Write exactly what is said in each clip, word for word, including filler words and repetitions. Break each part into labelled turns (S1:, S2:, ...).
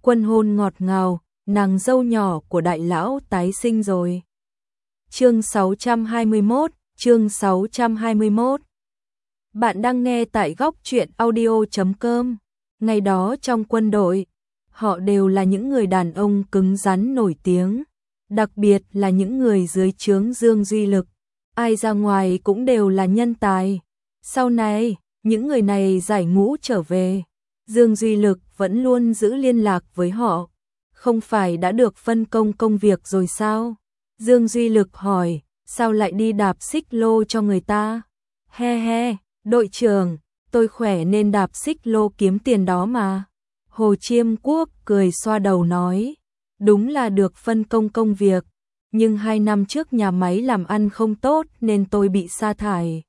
S1: Quân hôn ngọt ngào, nàng dâu nhỏ của đại lão tái sinh rồi. Chương sáu trăm hai mươi mốt, chương sáu trăm hai mươi mốt. Bạn đang nghe tại góc truyện audio chấm com. Ngày đó trong quân đội, họ đều là những người đàn ông cứng rắn nổi tiếng, đặc biệt là những người dưới trướng Dương Duy Lực. Ai ra ngoài cũng đều là nhân tài. Sau này, những người này giải ngũ trở về, Dương Duy Lực vẫn luôn giữ liên lạc với họ. Không phải đã được phân công công việc rồi sao? Dương Duy Lực hỏi, sao lại đi đạp xích lô cho người ta? He he, đội trưởng, tôi khỏe nên đạp xích lô kiếm tiền đó mà. Hồ Chiêm Quốc cười xoa đầu nói, đúng là được phân công công việc, nhưng hai năm trước nhà máy làm ăn không tốt nên tôi bị sa thải.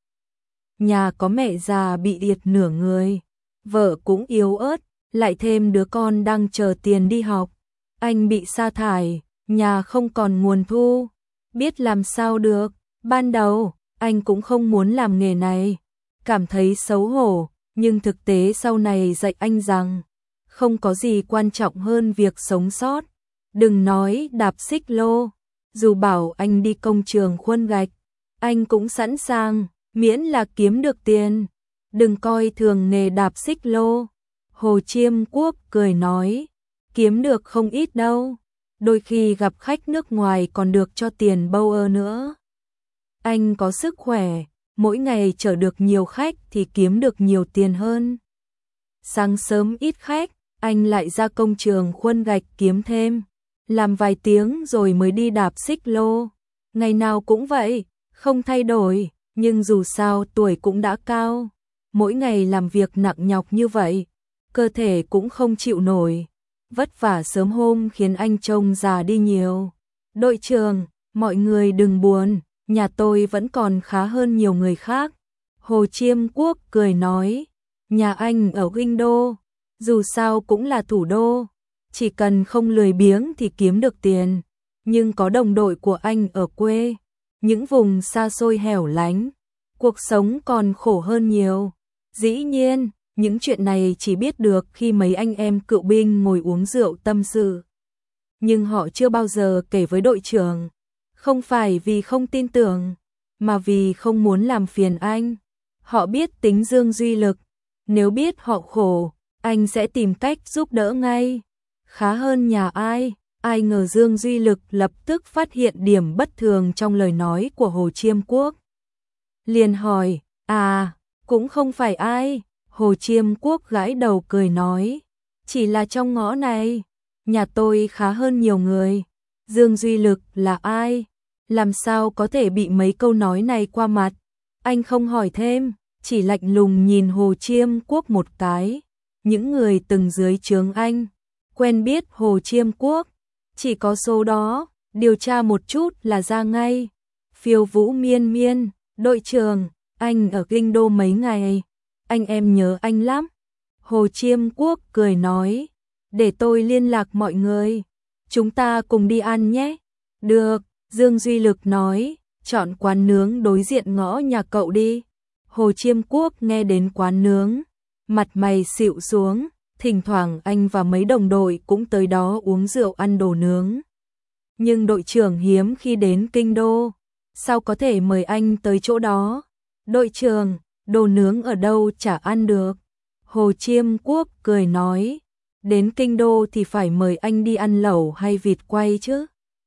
S1: Nhà có mẹ già bị liệt nửa người, vợ cũng yếu ớt, lại thêm đứa con đang chờ tiền đi học. Anh bị sa thải, nhà không còn nguồn thu, biết làm sao được. Ban đầu, anh cũng không muốn làm nghề này, cảm thấy xấu hổ, nhưng thực tế sau này dạy anh rằng, không có gì quan trọng hơn việc sống sót. Đừng nói đạp xích lô, dù bảo anh đi công trường khuôn gạch, anh cũng sẵn sàng, miễn là kiếm được tiền. Đừng coi thường nghề đạp xích lô. Hồ Chiêm Quốc cười nói, kiếm được không ít đâu, đôi khi gặp khách nước ngoài còn được cho tiền bâu ơ nữa. Anh có sức khỏe, mỗi ngày chở được nhiều khách thì kiếm được nhiều tiền hơn. Sáng sớm ít khách, anh lại ra công trường khuôn gạch kiếm thêm, làm vài tiếng rồi mới đi đạp xích lô. Ngày nào cũng vậy, không thay đổi, nhưng dù sao tuổi cũng đã cao, mỗi ngày làm việc nặng nhọc như vậy, cơ thể cũng không chịu nổi. Vất vả sớm hôm khiến anh trông già đi nhiều. Đội trưởng, mọi người đừng buồn, nhà tôi vẫn còn khá hơn nhiều người khác. Hồ Chiêm Quốc cười nói, nhà anh ở Kinh Đô, dù sao cũng là thủ đô, chỉ cần không lười biếng thì kiếm được tiền. Nhưng có đồng đội của anh ở quê, những vùng xa xôi hẻo lánh, cuộc sống còn khổ hơn nhiều. Dĩ nhiên, những chuyện này chỉ biết được khi mấy anh em cựu binh ngồi uống rượu tâm sự. Nhưng họ chưa bao giờ kể với đội trưởng, không phải vì không tin tưởng, mà vì không muốn làm phiền anh. Họ biết tính Dương Duy Lực, nếu biết họ khổ, anh sẽ tìm cách giúp đỡ ngay. Khá hơn nhà ai, ai ngờ Dương Duy Lực lập tức phát hiện điểm bất thường trong lời nói của Hồ Chiêm Quốc. Liền hỏi, à, cũng không phải ai. Hồ Chiêm Quốc gãi đầu cười nói, chỉ là trong ngõ này, nhà tôi khá hơn nhiều người. Dương Duy Lực là ai? Làm sao có thể bị mấy câu nói này qua mặt? Anh không hỏi thêm, chỉ lạnh lùng nhìn Hồ Chiêm Quốc một cái. Những người từng dưới trướng anh, quen biết Hồ Chiêm Quốc, chỉ có số đó, điều tra một chút là ra ngay. Phiêu Vũ Miên Miên, đội trưởng, anh ở Kinh Đô mấy ngày? Anh em nhớ anh lắm. Hồ Chiêm Quốc cười nói, để tôi liên lạc mọi người, chúng ta cùng đi ăn nhé. Được, Dương Duy Lực nói, chọn quán nướng đối diện ngõ nhà cậu đi. Hồ Chiêm Quốc nghe đến quán nướng, mặt mày xịu xuống, thỉnh thoảng anh và mấy đồng đội cũng tới đó uống rượu ăn đồ nướng. Nhưng đội trưởng hiếm khi đến Kinh Đô, sao có thể mời anh tới chỗ đó? Đội trưởng, đồ nướng ở đâu chả ăn được. Hồ Chiêm Quốc cười nói, đến Kinh Đô thì phải mời anh đi ăn lẩu hay vịt quay chứ.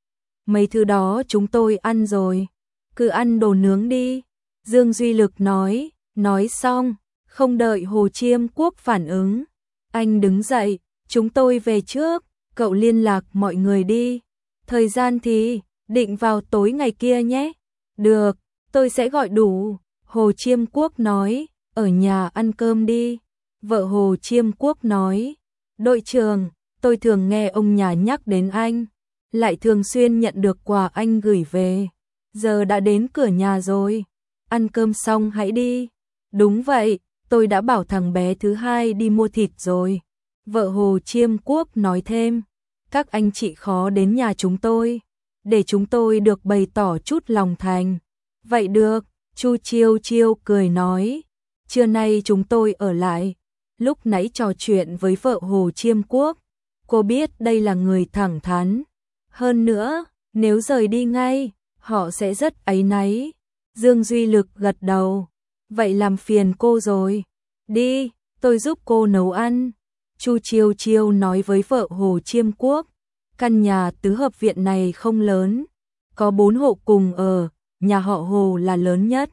S1: Mấy thứ đó chúng tôi ăn rồi, cứ ăn đồ nướng đi. Dương Duy Lực nói, nói xong, không đợi Hồ Chiêm Quốc phản ứng, anh đứng dậy, chúng tôi về trước, cậu liên lạc mọi người đi. Thời gian thì, định vào tối ngày kia nhé. Được, tôi sẽ gọi đủ. Hồ Chiêm Quốc nói, ở nhà ăn cơm đi. Vợ Hồ Chiêm Quốc nói, đội trưởng, tôi thường nghe ông nhà nhắc đến anh, lại thường xuyên nhận được quà anh gửi về. Giờ đã đến cửa nhà rồi, ăn cơm xong hãy đi. Đúng vậy, tôi đã bảo thằng bé thứ hai đi mua thịt rồi. Vợ Hồ Chiêm Quốc nói thêm, các anh chị khó đến nhà chúng tôi, để chúng tôi được bày tỏ chút lòng thành. Vậy được. Chu Chiêu Chiêu cười nói, trưa nay chúng tôi ở lại. Lúc nãy trò chuyện với vợ Hồ Chiêm Quốc, Cô biết đây là người thẳng thắn. Hơn nữa, nếu rời đi ngay, họ sẽ rất áy náy. Dương Duy Lực gật đầu. Vậy làm phiền cô rồi. Đi, tôi giúp cô nấu ăn. Chu Chiêu Chiêu nói với vợ Hồ Chiêm Quốc. Căn nhà tứ hợp viện này không lớn. Có bốn hộ cùng ở, nhà họ Hồ là lớn nhất.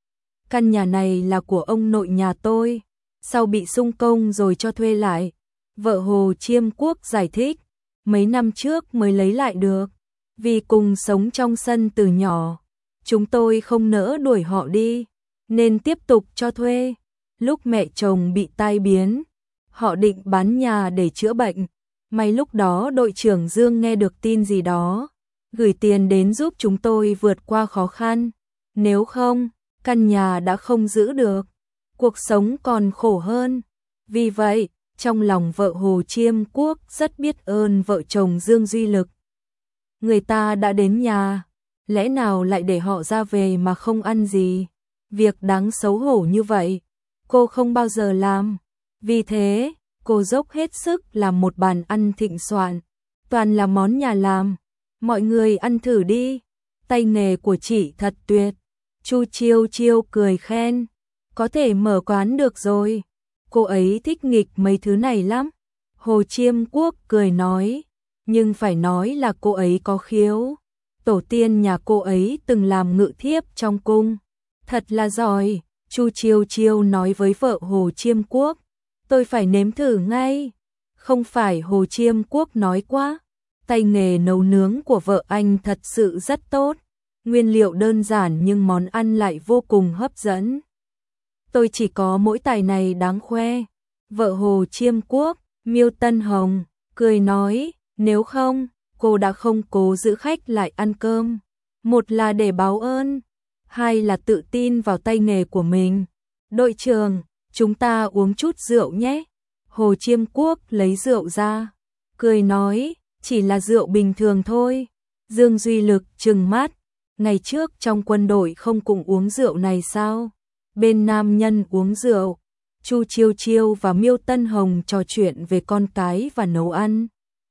S1: Căn nhà này là của ông nội nhà tôi. Sau bị xung công rồi cho thuê lại. Vợ Hồ Chiêm Quốc giải thích. Mấy năm trước mới lấy lại được. Vì cùng sống trong sân từ nhỏ. Chúng tôi không nỡ đuổi họ đi. Nên tiếp tục cho thuê. Lúc mẹ chồng bị tai biến, họ định bán nhà để chữa bệnh. May lúc đó đội trưởng Dương nghe được tin gì đó, gửi tiền đến giúp chúng tôi vượt qua khó khăn. Nếu không, căn nhà đã không giữ được. Cuộc sống còn khổ hơn. Vì vậy, trong lòng vợ Hồ Chiêm Quốc rất biết ơn vợ chồng Dương Duy Lực. Người ta đã đến nhà, lẽ nào lại để họ ra về mà không ăn gì? Việc đáng xấu hổ như vậy, cô không bao giờ làm. Vì thế, cô dốc hết sức làm một bàn ăn thịnh soạn, toàn là món nhà làm. Mọi người ăn thử đi, tay nghề của chị thật tuyệt. Chu Chiêu Chiêu cười khen, có thể mở quán được rồi. Cô ấy thích nghịch mấy thứ này lắm. Hồ Chiêm Quốc cười nói, nhưng phải nói là cô ấy có khiếu. Tổ tiên nhà cô ấy từng làm ngự thiếp trong cung, thật là giỏi. Chu Chiêu Chiêu nói với vợ Hồ Chiêm Quốc, tôi phải nếm thử ngay. Không phải Hồ Chiêm Quốc nói quá, tay nghề nấu nướng của vợ anh thật sự rất tốt. Nguyên liệu đơn giản nhưng món ăn lại vô cùng hấp dẫn. Tôi chỉ có mỗi tài này đáng khoe. Vợ Hồ Chiêm Quốc, Miêu Tân Hồng, cười nói, nếu không, cô đã không cố giữ khách lại ăn cơm. Một là để báo ơn, hai là tự tin vào tay nghề của mình. Đội trưởng, chúng ta uống chút rượu nhé. Hồ Chiêm Quốc lấy rượu ra, cười nói, chỉ là rượu bình thường thôi. Dương Duy Lực trừng mắt, ngày trước trong quân đội không cùng uống rượu này sao? Bên nam nhân uống rượu. Chu Chiêu Chiêu và Miêu Tân Hồng trò chuyện về con cái và nấu ăn.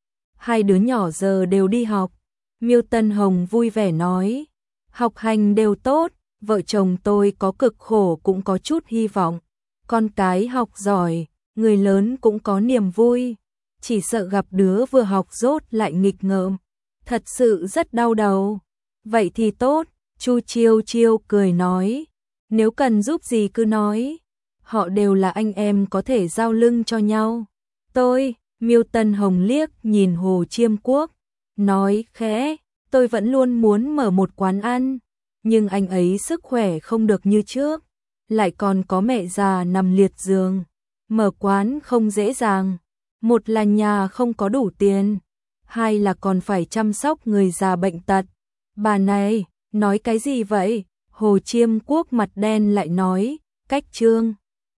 S1: Hai đứa nhỏ giờ đều đi học. Miêu Tân Hồng vui vẻ nói, học hành đều tốt, vợ chồng tôi có cực khổ cũng có chút hy vọng. Con cái học giỏi, người lớn cũng có niềm vui. Chỉ sợ gặp đứa vừa học dốt lại nghịch ngợm, thật sự rất đau đầu. Vậy thì tốt, Chu Chiêu Chiêu cười nói, nếu cần giúp gì cứ nói. Họ đều là anh em có thể giao lưng cho nhau. Tôi, Miêu Tân Hồng liếc nhìn Hồ Chiêm Quốc, nói khẽ, tôi vẫn luôn muốn mở một quán ăn, nhưng anh ấy sức khỏe không được như trước, lại còn có mẹ già nằm liệt giường. Mở quán không dễ dàng, một là nhà không có đủ tiền, hai là còn phải chăm sóc người già bệnh tật. Bà này, nói cái gì vậy? Hồ Chiêm Quốc mặt đen lại nói, cách trương.